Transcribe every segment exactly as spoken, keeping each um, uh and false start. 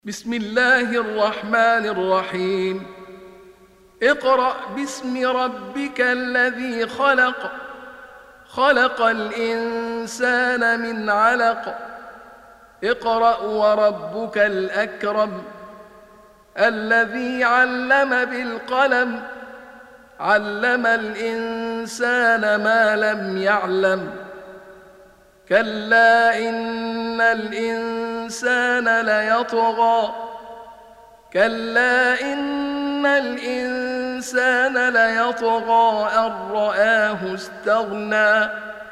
بسم الله الرحمن الرحيم. اقرأ باسم ربك الذي خلق خلق الإنسان من علق اقرأ وربك الأكرم الذي علم بالقلم علم الإنسان ما لم يعلم كلا إن الإنسان ليطغى كلا إن الإنسان ليطغى أن رآه استغنى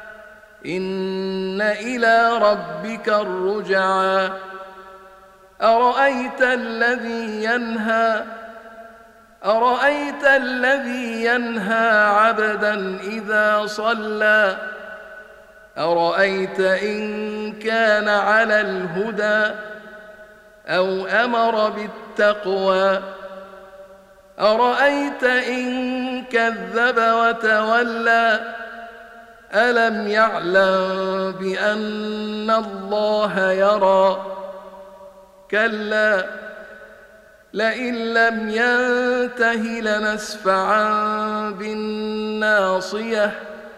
إن إلى ربك الرجعى أرأيت الذي ينهى أرأيت الذي ينهى عبدا إذا صلى أرأيت إن كان على الهدى أو أمر بالتقوى أرأيت إن كذب وتولى ألم يعلم بأن الله يرى كلا لئن لم ينته لنسفعا بالناصية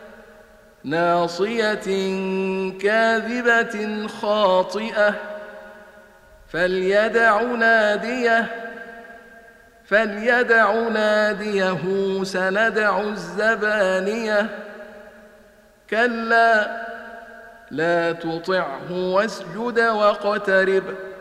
ناصية كاذبة خاطئة فليدع ناديه فليدع ناديه سندع الزبانية كلا لا تطعه واسجد واقترب